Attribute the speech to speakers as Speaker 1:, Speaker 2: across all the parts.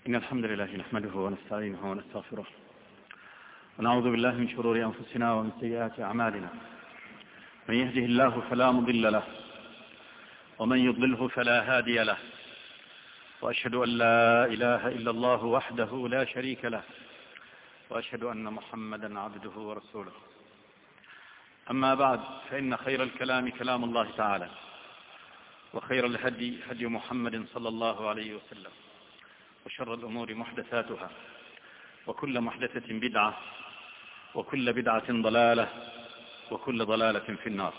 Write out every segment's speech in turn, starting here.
Speaker 1: إن الحمد لله نحمده ونستعينه ونستغفره ونعوذ بالله من شرور أنفسنا ومن سيئات أعمالنا. من يهده الله فلا مضل له ومن يضلله فلا هادي له، وأشهد أن لا إله إلا الله وحده لا شريك له، وأشهد أن محمدا عبده ورسوله. أما بعد، فإن خير الكلام كلام الله تعالى، وخير الهدي هدي محمد صلى الله عليه وسلم، وشر الأمور محدثاتها، وكل محدثة بدعة، وكل بدعة ضلالة، وكل ضلالة في النار.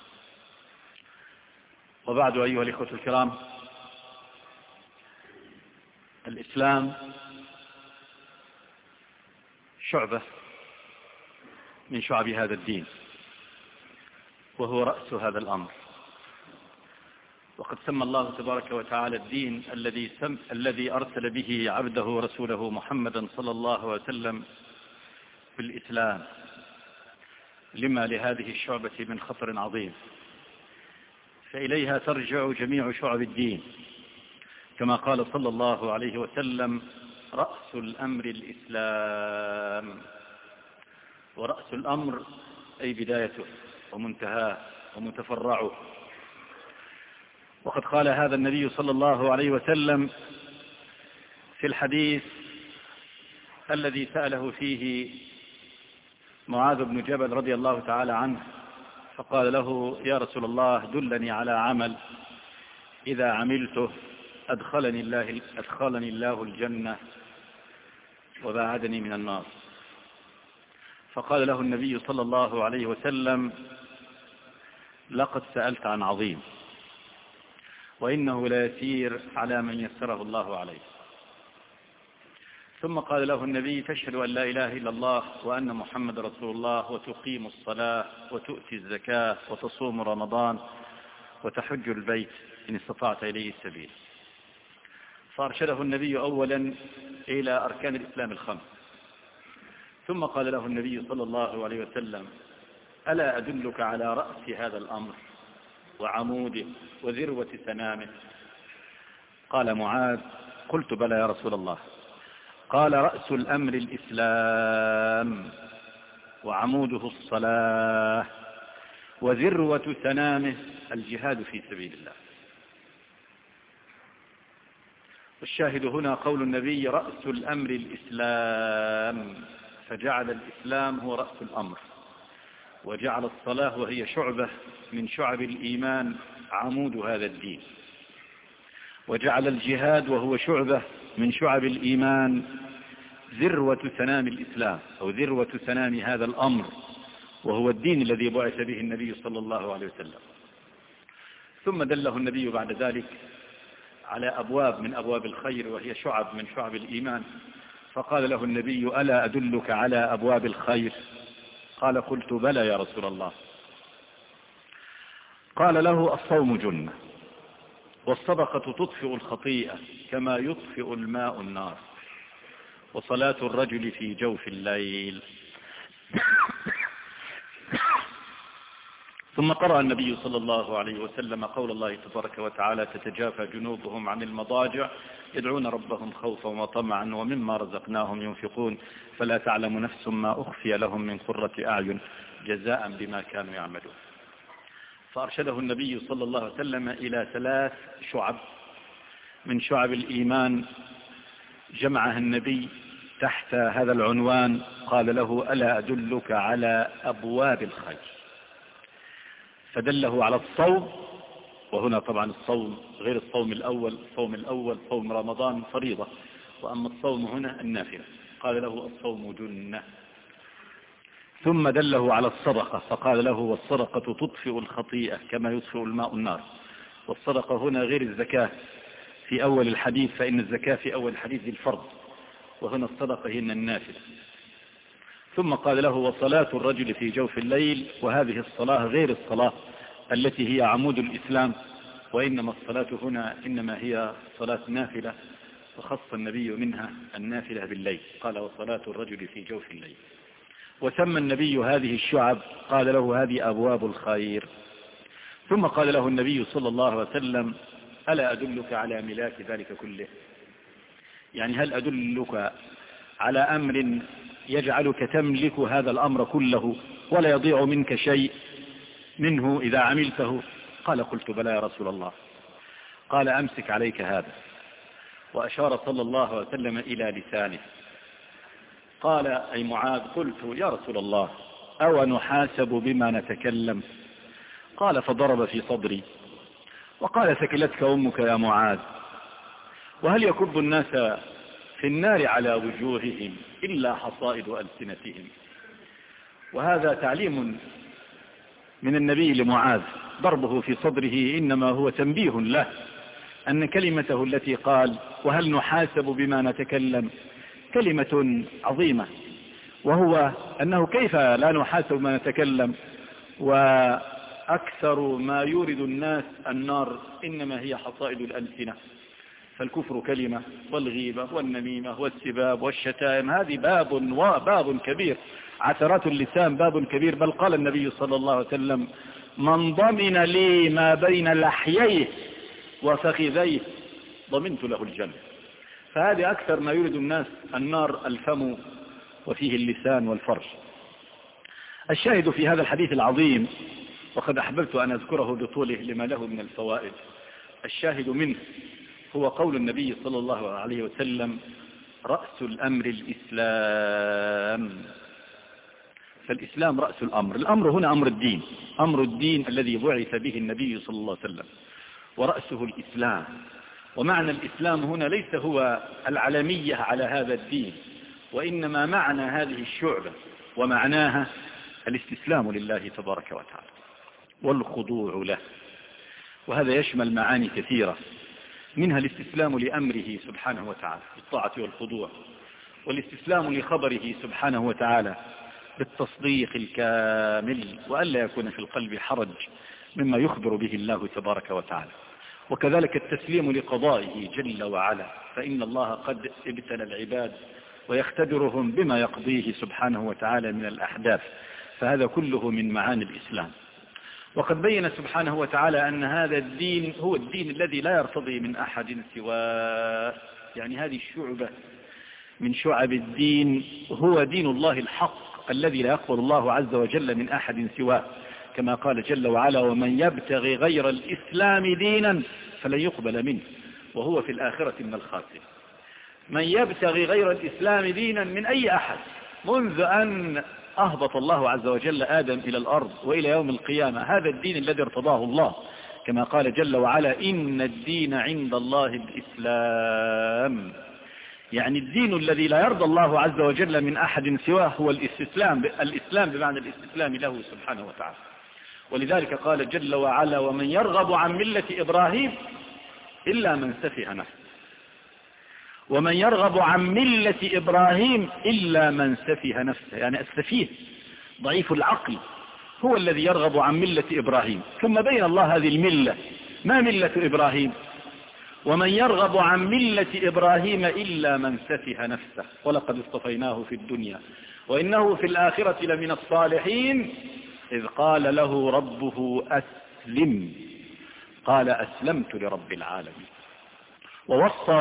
Speaker 1: وبعد، أيها الإخوة الكرام، الإسلام شعبة من شعب هذا الدين، وهو رأس هذا الأمر. وقد سمى الله تبارك وتعالى الدين الذي أرسل به عبده ورسوله محمدا صلى الله عليه وسلم بالإسلام، لما لهذه الشعبة من خطر عظيم، فإليها ترجع جميع شعب الدين، كما قال صلى الله عليه وسلم: رأس الأمر الإسلام. ورأس الأمر أي بدايته ومنتهاه ومتفرعه. وقد قال هذا النبي صلى الله عليه وسلم في الحديث الذي سأله فيه معاذ بن جبل رضي الله تعالى عنه، فقال له: يا رسول الله، دلني على عمل إذا عملته أدخلني الله الجنة وباعدني من النار. فقال له النبي صلى الله عليه وسلم: لقد سألت عن عظيم، وإنه لا يسير على من يسره الله عليه. ثم قال له النبي: تشهد أن لا إله إلا الله وأن محمد رسول الله، وتقيم الصلاة، وتؤتي الزكاة، وتصوم رمضان، وتحج البيت إن استطعت إليه السبيل. فأرشده النبي أولا إلى أركان الإسلام الخمس، ثم قال له النبي صلى الله عليه وسلم: ألا أدلك على رأس هذا الأمر وعموده وذروة سنامه؟ قال معاذ: قلت: بلى يا رسول الله. قال: رأس الأمر الإسلام، وعموده الصلاة، وذروة سنامه الجهاد في سبيل الله. والشاهد هنا قول النبي: رأس الأمر الإسلام، فجعل الإسلام هو رأس الأمر، وجعل الصلاة وهي شعبة من شعب الإيمان عمود هذا الدين، وجعل الجهاد وهو شعبة من شعب الإيمان ذروة سنام الإسلام، أو ذروة سنام هذا الأمر، وهو الدين الذي بعث به النبي صلى الله عليه وسلم. ثم دله النبي بعد ذلك على أبواب من أبواب الخير، وهي شعب من شعب الإيمان، فقال له النبي: ألا أدلك على أبواب الخير؟ قال: قلت: بلى يا رسول الله. قال له: الصوم جنة، والصدقة تطفئ الخطيئة كما يطفئ الماء النار، وصلاة الرجل في جوف الليل. ثم قرأ النبي صلى الله عليه وسلم قول الله تبارك وتعالى: تتجافى جنوبهم عن المضاجع يدعون ربهم خوفا وطمعا ومما رزقناهم ينفقون فلا تعلم نفس ما أخفي لهم من قرة أعين جزاء بما كانوا يعملون. فأرشده النبي صلى الله عليه وسلم إلى 3 شعب من شعب الإيمان، جمعها النبي تحت هذا العنوان، قال له: ألا أدلك على أبواب الخير؟ فدله على الصوم، وهنا طبعا الصوم غير الصوم الأول. الصوم الأول صوم رمضان فريضة، وأما الصوم هنا النافلة. قال له: الصوم جنة. ثم دله على الصدقة، فقال له: والصدقة تطفئ الخطيئة كما يطفئ الماء النار. والصدقة هنا غير الزكاة في أول الحديث، فإن الزكاة في أول الحديث الفرض، وهنا الصدقة هنا النافلة. ثم قال له: وصلاة الرجل في جوف الليل، وهذه الصلاة غير الصلاة التي هي عمود الإسلام، وإنما الصلاة هنا إنما هي صلاة نافلة، وخص النبي منها النافلة بالليل، قال: وصلاة الرجل في جوف الليل. وسمى النبي هذه الشعب، قال له: هذه أبواب الخير. ثم قال له النبي صلى الله عليه وسلم: ألا أدلك على ملاك ذلك كله؟ يعني هل أدلك على أمر يجعلك تملك هذا الأمر كله ولا يضيع منك شيء منه إذا عملته؟ قال قلت بلى يا رسول الله. قال أمسك عليك هذا، وأشار صلى الله عليه وسلم إلى لسانه. قال أي معاذ قلت يا رسول الله أو نحاسب بما نتكلم؟ قال فضرب في صدري وقال ثكلتك أمك يا معاذ، وهل يكب الناس في النار على وجوههم إلا حصائد ألسنتهم؟ وهذا تعليم من النبي لمعاذ، ضربه في صدره إنما هو تنبيه له أن كلمته التي قال وهل نحاسب بما نتكلم كلمة عظيمة، وهو أنه كيف لا نحاسب بما نتكلم وأكثر ما يورد الناس النار إنما هي حصائد الألسنة. فالكفر كلمة، والغيبة والنميمة والسباب والشتائم هذه باب كبير، عثرات اللسان باب كبير. بل قال النبي صلى الله عليه وسلم من ضمن لي ما بين لحييه وفخذيه ضمنت له الجنة. فهذه أكثر ما يورد الناس النار الفم وفيه اللسان والفرج. الشاهد في هذا الحديث العظيم، وقد أحببت أن أذكره بطوله لما له من الفوائد، الشاهد منه هو قول النبي صلى الله عليه وسلم رأس الأمر الإسلام. فالإسلام رأس الأمر. الأمر هنا أمر الدين، أمر الدين الذي بعث به النبي صلى الله عليه وسلم، ورأسه الإسلام. ومعنى الإسلام هنا ليس هو العلمية على هذا الدين، وإنما معنى هذه الشعبة ومعناها الاستسلام لله تبارك وتعالى والخضوع له. وهذا يشمل معاني كثيرة، منها الاستسلام لأمره سبحانه وتعالى بالطاعة والخضوع، والاستسلام لخبره سبحانه وتعالى بالتصديق الكامل، وألا يكون في القلب حرج مما يخبر به الله تبارك وتعالى. وكذلك التسليم لقضائه جل وعلا، فإن الله قد ابتلى العباد ويختبرهم بما يقضيه سبحانه وتعالى من الأحداث، فهذا كله من معاني الإسلام. وقد بين سبحانه وتعالى أن هذا الدين هو الدين الذي لا يرتضي من أحد سواه، يعني هذه الشعبة من شعب الدين هو دين الله الحق الذي لا يقبل الله عز وجل من أحد سواه، كما قال جل وعلا ومن يبتغي غير الإسلام دينا فلن يقبل منه وهو في الآخرة من الخاسرين. من يبتغي غير الإسلام دينا من أي أحد منذ أن أهبط الله عز وجل آدم إلى الأرض وإلى يوم القيامة، هذا الدين الذي ارتضاه الله، كما قال جل وعلا إن الدين عند الله الإسلام. يعني الدين الذي لا يرضى الله عز وجل من أحد سواه هو الإسلام بمعنى الاستسلام له سبحانه وتعالى. ولذلك قال جل وعلا ومن يرغب عن ملة إبراهيم إلا من سفه نفسه. ومن يرغب عن ملة إبراهيم إلا من سفه نفسه، يعني السفيه ضعيف العقل هو الذي يرغب عن ملة إبراهيم. ثم بين الله هذه الملة، ما ملة إبراهيم؟ ومن يرغب عن ملة إبراهيم إلا من سفه نفسه ولقد اصطفيناه في الدنيا وإنه في الآخرة لمن الصالحين إذ قال له ربه أسلم قال أسلمت لرب العالمين. ووصى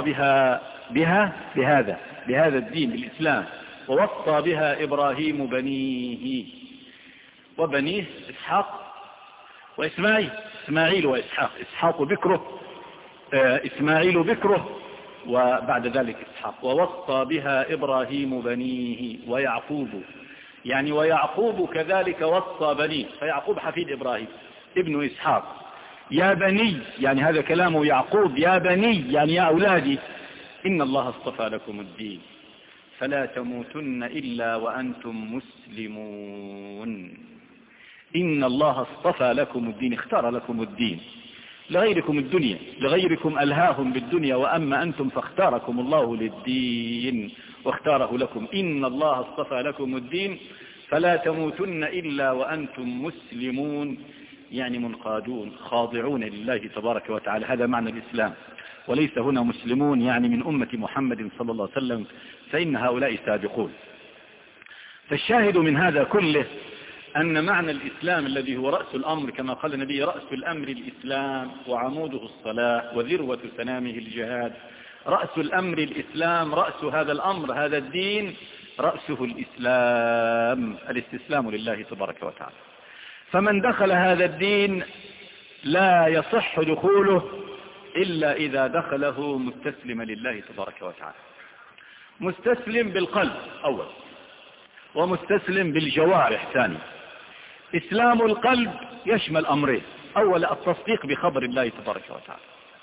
Speaker 1: بهذا الدين الإسلام، ووصى بها إبراهيم بنيه وبنيه إسحاق إسماعيل وإسحاق، إسحاق بكره إسماعيل بكره وبعد ذلك إسحاق. ووصى بها إبراهيم بنيه ويعقوب، يعني ويعقوب كذلك وصى بنيه، فيعقوب حفيد إبراهيم ابن إسحاق. يا بني، يعني هذا كلام يعقوب، يا بني يعني يا أولادي إن الله اصطفى لكم الدين فلا تموتن إلا وأنتم مسلمون. إن الله اصطفى لكم الدين، اختار لكم الدين، لغيركم الدنيا، لغيركم ألهاهم بالدنيا، وأما أنتم فاختاركم الله للدين واختاره لكم. إن الله اصطفى لكم الدين فلا تموتن إلا وأنتم مسلمون، يعني منقادون خاضعون لله تبارك وتعالى. هذا معنى الإسلام، وليس هنا مسلمون يعني من أمة محمد صلى الله عليه وسلم، فإن هؤلاء سابقون. فالشاهد من هذا كله أن معنى الإسلام الذي هو رأس الأمر، كما قال النبي رأس الأمر الإسلام وعموده الصلاة وذروة سنامه الجهاد رأس الأمر الإسلام، رأس هذا الأمر هذا الدين رأسه الإسلام، الاستسلام لله تبارك وتعالى. فمن دخل هذا الدين لا يصح دخوله إلا إذا دخله مستسلما لله تبارك وتعالى، مستسلم بالقلب أول، ومستسلم بالجوارح ثاني. إسلام القلب يشمل أمرين: أول التصديق بخبر الله تبارك وتعالى،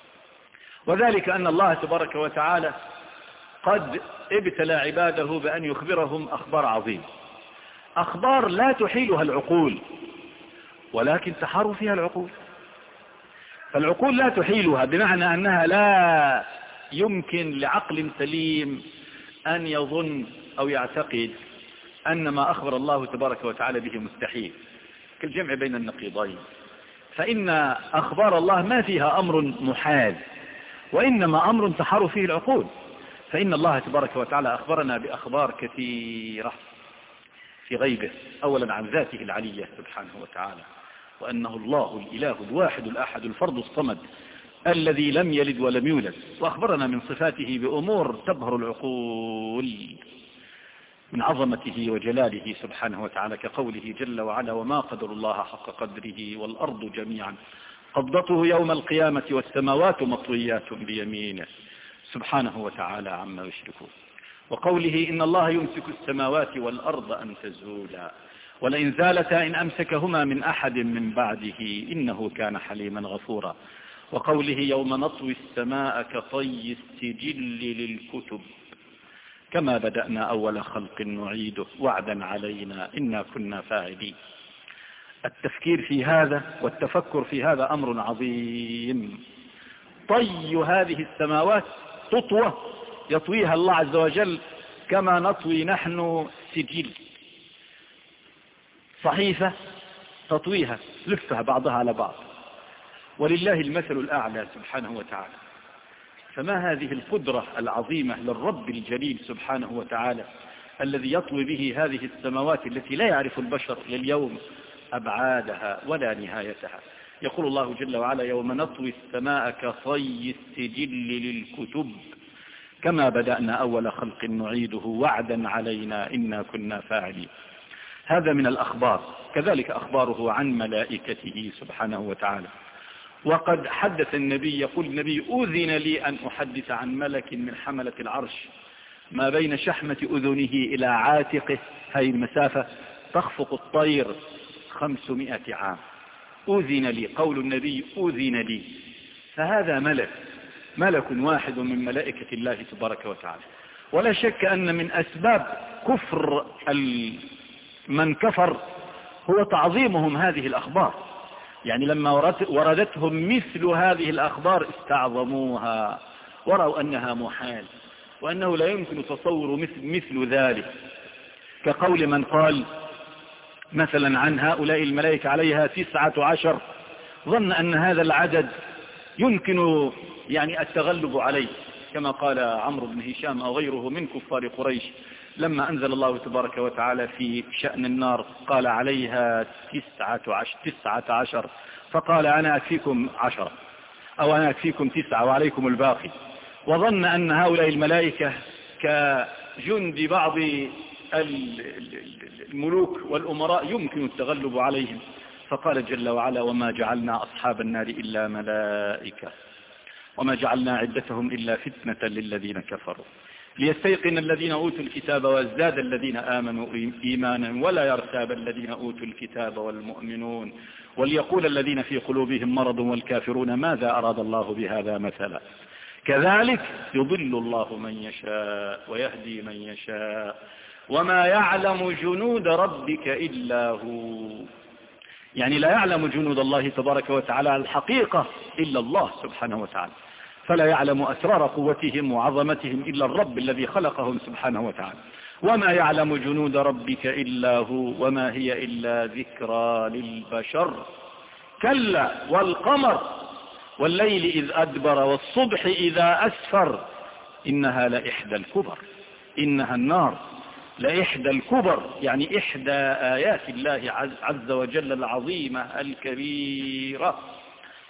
Speaker 1: وذلك أن الله تبارك وتعالى قد ابتلى عباده بأن يخبرهم أخبار عظيمة، أخبار لا تحيلها العقول ولكن تحار فيها العقول. فالعقول لا تحيلها، بمعنى أنها لا يمكن لعقل سليم أن يظن أو يعتقد أن ما أخبر الله تبارك وتعالى به مستحيل، كالجمع بين النقيضين. فإن أخبار الله ما فيها أمر محال، وإنما أمر تحار فيه العقول. فإن الله تبارك وتعالى أخبرنا بأخبار كثيرة في غيبه، أولا عن ذاته العلية سبحانه وتعالى، وأنه الله الإله الواحد الأحد الفرد الصمد الذي لم يلد ولم يولد. وأخبرنا من صفاته بأمور تبهر العقول من عظمته وجلاله سبحانه وتعالى، كقوله جل وعلا: وما قدر الله حق قدره والأرض جميعا قبضته يوم القيامة والسماوات مطويات بيمينه سبحانه وتعالى عما يشركون. وقوله: إن الله يمسك السماوات والأرض أن تزولا ولئن زالتا إن أمسكهما من أحد من بعده إنه كان حليما غفورا. وقوله: يوم نطوي السماء كطي السجل للكتب كما بدأنا أول خلق نعيده وعدا علينا إنا كنا فاعلين. التفكير في هذا والتفكر في هذا أمر عظيم. طي هذه السماوات تطوى يطويها الله عز وجل كما نطوي نحن سجل، صحيفة تطويها لفها بعضها على بعض، ولله المثل الأعلى سبحانه وتعالى. فما هذه القدرة العظيمة للرب الجليل سبحانه وتعالى الذي يطوي به هذه السماوات التي لا يعرف البشر لليوم أبعادها ولا نهايتها. يقول الله جل وعلا: يوم نطوي السماء كطي السجل للكتب كما بدأنا أول خلق نعيده وعدا علينا إنا كنا فاعلين. هذا من الأخبار. كذلك أخباره عن ملائكته سبحانه وتعالى. وقد حدث النبي، يقول النبي: أذن لي أن أحدث عن ملك من حملة العرش ما بين شحمة أذنه إلى عاتقه، هذه المسافة تخفق الطير 500 عام. أذن لي، قول النبي أذن لي. فهذا ملك واحد من ملائكة الله تبارك وتعالى. ولا شك أن من أسباب كفر من كفر هو تعظيمهم هذه الأخبار. يعني لما وردتهم مثل هذه الأخبار استعظموها ورأوا أنها محال وأنه لا يمكن تصور مثل ذلك، كقول من قال مثلا عن هؤلاء الملائكة عليها 19، ظن أن هذا العدد يمكن يعني التغلب عليه، كما قال عمرو بن هشام أو غيره من كفار قريش لما أنزل الله تبارك وتعالى في شأن النار قال عليها 19، فقال أنا أكفيكم 10 أو أنا أكفيكم 9 وعليكم الباقي، وظن أن هؤلاء الملائكة كجند بعض الملوك والأمراء يمكن التغلب عليهم. فقال جل وعلا: وما جعلنا أصحاب النار إلا ملائكة وما جعلنا عدتهم إلا فتنة للذين كفروا ليستيقن الذين أوتوا الكتاب وازداد الذين آمنوا إيمانا ولا يرتاب الذين أوتوا الكتاب والمؤمنون وليقول الذين في قلوبهم مرض والكافرون ماذا أراد الله بهذا مثلا كذلك يضل الله من يشاء ويهدي من يشاء وما يعلم جنود ربك إلا هو. يعني لا يعلم جنود الله تبارك وتعالى الحقيقة إلا الله سبحانه وتعالى، فلا يعلم أسرار قوتهم وعظمتهم إلا الرب الذي خلقهم سبحانه وتعالى. وما يعلم جنود ربك إلا هو وما هي إلا ذكرى للبشر. كلا والقمر والليل إذ أدبر والصبح إذا أسفر إنها لإحدى الكبر، إنها النار لإحدى الكبر، يعني إحدى آيات الله عز وجل العظيمة الكبيرة.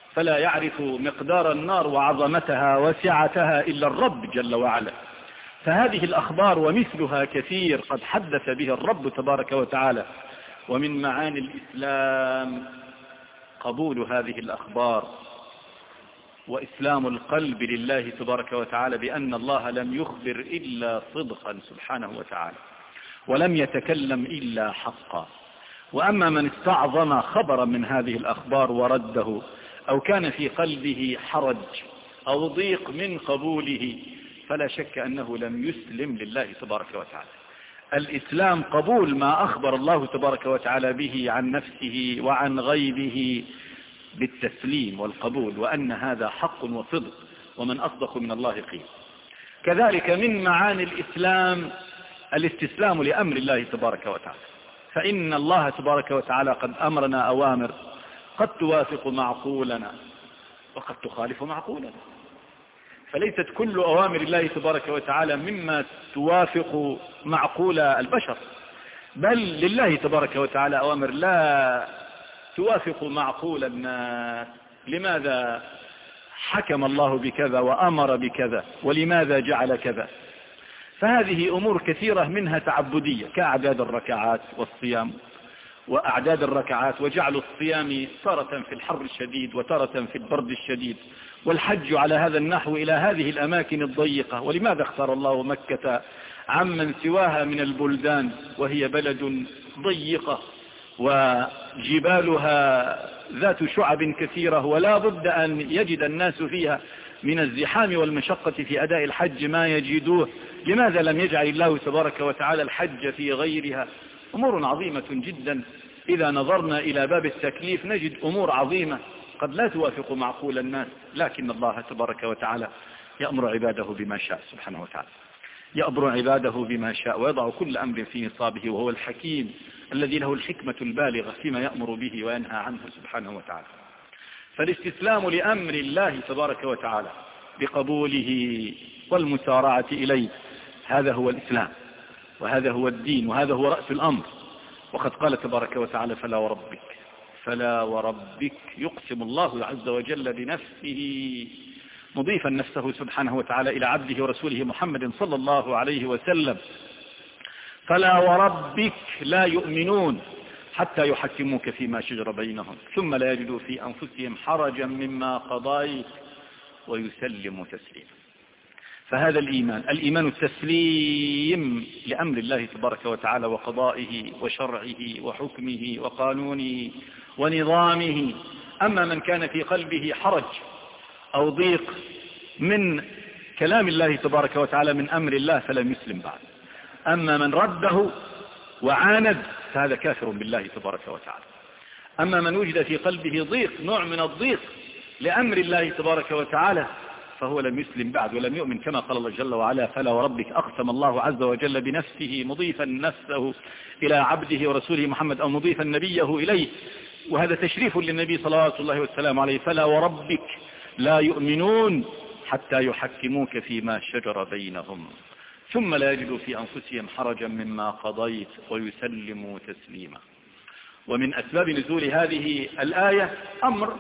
Speaker 1: فلا يعرف مقدار النار وعظمتها وسعتها إلا الرب جل وعلا. فهذه الأخبار ومثلها كثير قد حدث به الرب تبارك وتعالى. ومن معاني الإسلام قبول هذه الأخبار وإسلام القلب لله تبارك وتعالى بأن الله لم يخبر إلا صدقا سبحانه وتعالى، ولم يتكلم إلا حقا. وأما من استعظم خبرا من هذه الأخبار ورده، أو كان في قلبه حرج أو ضيق من قبوله، فلا شك أنه لم يسلم لله تبارك وتعالى. الإسلام قبول ما أخبر الله تبارك وتعالى به عن نفسه وعن غيبه بالتسليم والقبول، وأن هذا حق وصدق، ومن أصدق من الله قيل. كذلك من معاني الإسلام الاستسلام لأمر الله تبارك وتعالى، فإن الله تبارك وتعالى قد أمرنا أوامر قد توافق معقولنا وقد تخالف معقولنا، فليست كل أوامر الله تبارك وتعالى مما توافق معقول البشر، بل لله تبارك وتعالى أوامر لا توافق معقول الناس. لماذا حكم الله بكذا وأمر بكذا، ولماذا جعل كذا؟ فهذه أمور كثيرة منها تعبدية، كأعداد الركعات والصيام، وأعداد الركعات وجعل الصيام تارة في الحر الشديد وتارة في البرد الشديد، والحج على هذا النحو إلى هذه الأماكن الضيقة. ولماذا اختار الله مكة عمن سواها من البلدان وهي بلد ضيقة وجبالها ذات شعب كثيرة، ولا بد أن يجد الناس فيها من الزحام والمشقة في أداء الحج ما يجدوه؟ لماذا لم يجعل الله تبارك وتعالى الحج في غيرها؟ أمور عظيمة جدا. إذا نظرنا إلى باب التكليف نجد أمور عظيمة قد لا توافق معقول الناس، لكن الله تبارك وتعالى يأمر عباده بما شاء سبحانه وتعالى، يأمر عباده بما شاء، ويضع كل أمر في نصابه، وهو الحكيم الذي له الحكمة البالغة فيما يأمر به وينهى عنه سبحانه وتعالى. فالاستسلام لأمر الله تبارك وتعالى بقبوله والمسارعة إليه، هذا هو الإسلام، وهذا هو الدين، وهذا هو رأس الأمر. وقد قال تبارك وتعالى: فلا وربك، فلا وربك، يقسم الله عز وجل بنفسه، مضيفا نفسه سبحانه وتعالى إلى عبده ورسوله محمد صلى الله عليه وسلم: فلا وربك لا يؤمنون حتى يحكموك فيما شجر بينهم ثم لا يجدوا في أنفسهم حرجا مما قضيت ويسلموا تسليما. فهذا الإيمان التسليم لأمر الله تبارك وتعالى وقضائه وشرعه وحكمه وقانونه ونظامه. أما من كان في قلبه حرج أو ضيق من كلام الله تبارك وتعالى من أمر الله فلم يسلم بعد. أما من رده وعاند فهذا كافر بالله تبارك وتعالى. أما من وجد في قلبه ضيق، نوع من الضيق لأمر الله تبارك وتعالى، فهو لم يسلم بعد ولم يؤمن، كما قال الله جل وعلا: فلا وربك، أقسم الله عز وجل بنفسه مضيفا نفسه إلى عبده ورسوله محمد، أو مضيفا نبيه إليه، وهذا تشريف للنبي صلوات الله والسلام عليه: فلا وربك لا يؤمنون حتى يحكموك فيما شجر بينهم ثم لا يجدوا في أنفسهم حرجا مما قضيت ويسلموا تسليما. ومن أسباب نزول هذه الآية أمر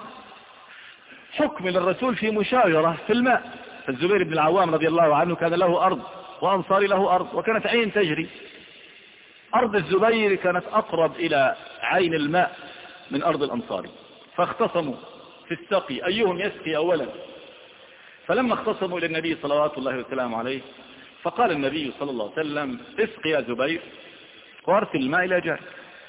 Speaker 1: حكم للرسول في مشاجرة في الماء. فالزبير بن العوام رضي الله عنه كان له أرض وأنصاري له أرض، وكانت عين تجري. أرض الزبير كانت أقرب إلى عين الماء من أرض الأنصاري، فاختصموا في السقي أيهم يسقي أولا. فلما اختصموا إلى النبي صلوات الله وسلامه عليه، فقال النبي صلى الله عليه وسلم: اسقي يا زبير وارسل الماء إلى جارك.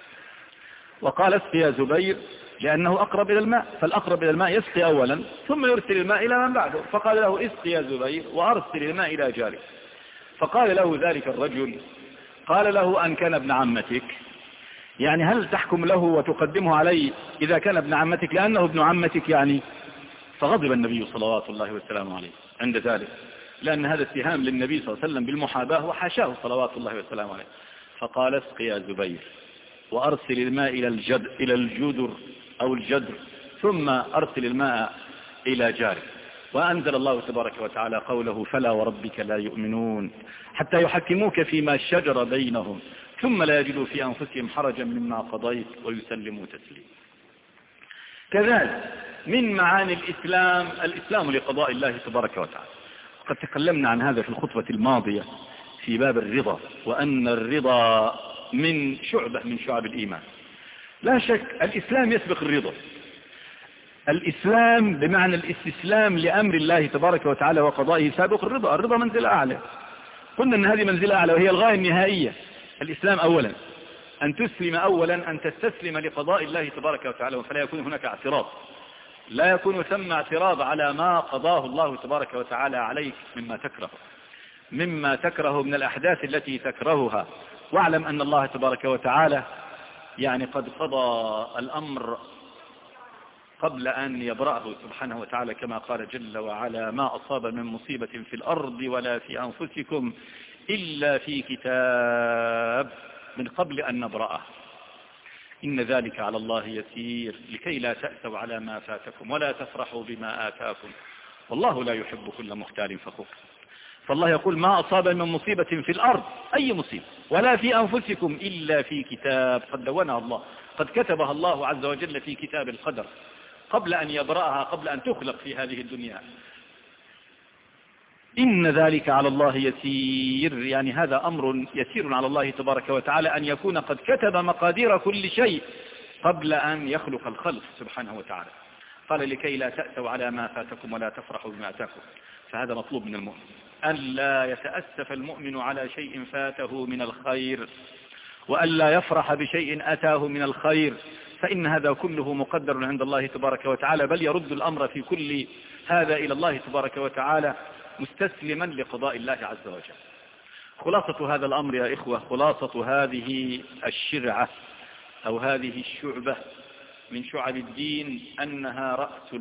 Speaker 1: وقال: اسقي يا زبير لأنه أقرب إلى الماء، فالأقرب إلى الماء يسقي أولا ثم يرسل الماء إلى من بعده. فقال له: اسقي يا زبير وأرسل الماء إلى جارك. فقال له ذلك الرجل، قال له: أن كان ابن عمتك، يعني هل تحكم له وتقدمه علي إذا كان ابن عمتك لأنه ابن عمتك يعني؟ فغضب النبي صلوات الله وسلامه عليه عند ذلك، لأن هذا اتهام للنبي صلى الله عليه وسلم بالمحاباة، وحاشاه صلوات الله وسلامه عليه. فقال: اسقي يا زبير وأرسل الماء إلى الجدر أو الجدر ثم أرسل الماء إلى جارك. وأنزل الله تبارك وتعالى قوله: فلا وربك لا يؤمنون حتى يحكموك فيما شجر بينهم ثم لا يجدوا في أنفسهم حرجا مما قضيت ويسلموا تسليما. كذلك من معاني الإسلام لقضاء الله تبارك وتعالى. قد تكلمنا عن هذا في الخطبة الماضية في باب الرضا، وأن الرضا من شعبة من شعب الإيمان. لا شك الإسلام يسبق الرضا. الإسلام بمعنى الاستسلام لأمر الله تبارك وتعالى وقضائه سابق الرضا. الرضا منزلة أعلى، قلنا أن هذه منزلة أعلى وهي الغاية النهائية. الإسلام أولا أن تسلم، أولا أن تستسلم لقضاء الله تبارك وتعالى، فلا يكون هناك اعتراض، لا يكون ثم اعتراض على ما قضاه الله تبارك وتعالى عليك مما تكره من الأحداث التي تكرهها. واعلم أن الله تبارك وتعالى يعني قد قضى الأمر قبل أن يبرأه سبحانه وتعالى، كما قال جل وعلا: ما أصاب من مصيبة في الأرض ولا في أنفسكم إلا في كتاب من قبل أن نبرأه إن ذلك على الله يسير لكي لا تأسوا على ما فاتكم ولا تفرحوا بما آتاكم والله لا يحب كل مختال فخور. فالله يقول: ما أصاب من مصيبة في الأرض، أي مصيبة، ولا في أنفسكم إلا في كتاب قد دونها الله، قد كتبها الله عز وجل في كتاب القدر قبل أن يبرأها، قبل أن تخلق في هذه الدنيا. إن ذلك على الله يسير، يعني هذا أمر يسير على الله تبارك وتعالى أن يكون قد كتب مقادير كل شيء قبل أن يخلق الخلق سبحانه وتعالى. قال: لكي لا تأسوا على ما فاتكم ولا تفرحوا بما أتاكم. فهذا مطلوب من المؤمن، أن لا يتأسف المؤمن على شيء فاته من الخير، وأن لا يفرح بشيء أتاه من الخير، فإن هذا كله مقدر عند الله تبارك وتعالى، بل يرد الأمر في كل هذا إلى الله تبارك وتعالى مستسلما لقضاء الله عز وجل. خلاصة هذا الأمر يا إخوة، خلاصة هذه الشرعة أو هذه الشعبة من شعب الدين أنها رأس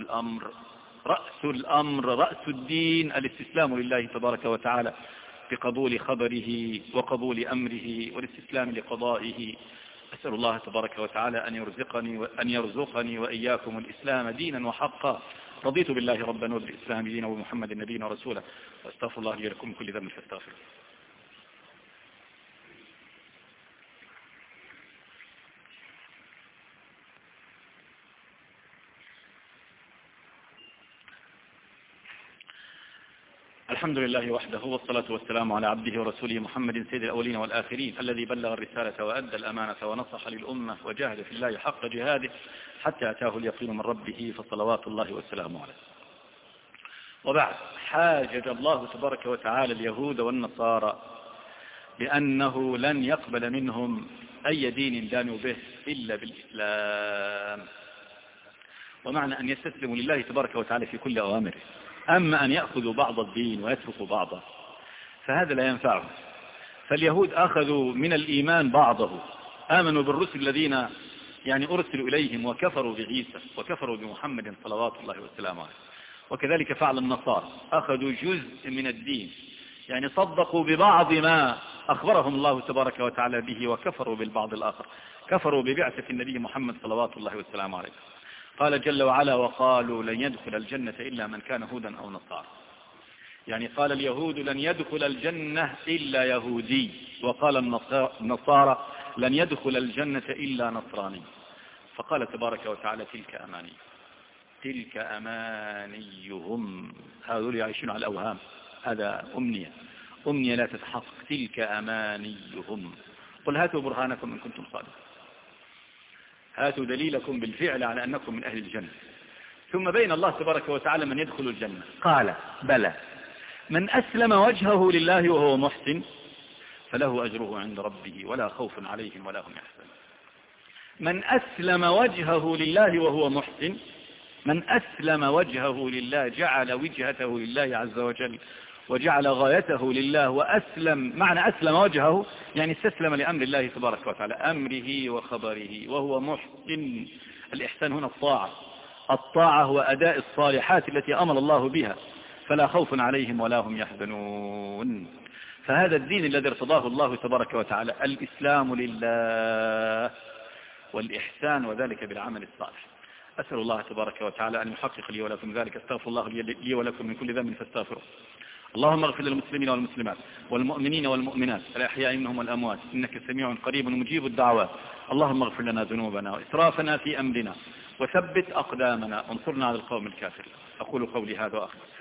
Speaker 1: الأمر رأس الدين الاتسلام لله تبارك وتعالى بقبول خبره وقبول أمره والاستسلام لقضائه. أسأل الله تبارك وتعالى أن يرزقني وإياكم الإسلام دينا وحقا. رضيت بالله ربا وبالإسلام دينا ومحمد نبينا ورسوله، واستغفر الله لي ولكم كل ذنب فاستغفروه. الحمد لله وحده، والصلاة والسلام على عبده ورسوله محمد سيد الأولين والآخرين، الذي بلغ الرسالة وأدى الأمانة ونصح للأمة وجاهد في الله حق جهاده حتى أتاه اليقين من ربه، فصلوات الله والسلام عليه. وبعد، حاجج الله تبارك وتعالى اليهود والنصارى بأنه لن يقبل منهم أي دين دانوا به إلا بالإسلام، ومعنى أن يستسلموا لله تبارك وتعالى في كل أوامره. أما أن يأخذوا بعض الدين ويتركوا بعضه فهذا لا ينفعه. فاليهود أخذوا من الإيمان بعضه، آمنوا بالرسل الذين يعني أرسلوا إليهم وكفروا بعيسى وكفروا بمحمد صلوات الله والسلام عليه. وكذلك فعل النصارى، أخذوا جزء من الدين، يعني صدقوا ببعض ما أخبرهم الله تبارك وتعالى به وكفروا بالبعض الآخر، كفروا ببعثة النبي محمد صلوات الله والسلام عليه. قال جل وعلا: وقالوا لن يدخل الجنة إلا من كان هودا أو نصارى. يعني قال اليهود لن يدخل الجنة إلا يهودي، وقال النصارى لن يدخل الجنة إلا نصراني. فقال تبارك وتعالى: تلك أمانيهم، هؤلاء يعيشون على الأوهام، هذا أمنية لا تتحقق. تلك أمانيهم، قل هاتوا برهانكم إن كنتم صادقين، هاتوا دليلكم بالفعل على أنكم من أهل الجنة. ثم بين الله تبارك وتعالى من يدخل الجنة، قال: بلى من أسلم وجهه لله وهو محسن فله أجره عند ربه ولا خوف عليهم ولا هم يحزنون. من أسلم وجهه لله وهو محسن، من أسلم وجهه لله، جعل وجهته لله عز وجل وجعل غايته لله، وأسلم، معنى أسلم وجهه يعني استسلم لأمر الله تبارك وتعالى، أمره وخبره، وهو محسن. الإحسان هنا الطاعة وأداء الصالحات التي أمر الله بها، فلا خوف عليهم ولا هم يحزنون. فهذا الدين الذي ارتضاه الله تبارك وتعالى، الإسلام لله والإحسان، وذلك بالعمل الصالح. أسأل الله تبارك وتعالى أن يحقق لي ولكم ذلك. استغفر الله لي ولكم من كل ذنب فاستغفروه. اللهم اغفر للمسلمين والمسلمات والمؤمنين والمؤمنات الأحياء منهم والأموات، إنك سميع قريب مجيب الدعوات. اللهم اغفر لنا ذنوبنا وإسرافنا في أمرنا وثبت أقدامنا وانصرنا على القوم الكافر. أقول قولي هذا وأخذ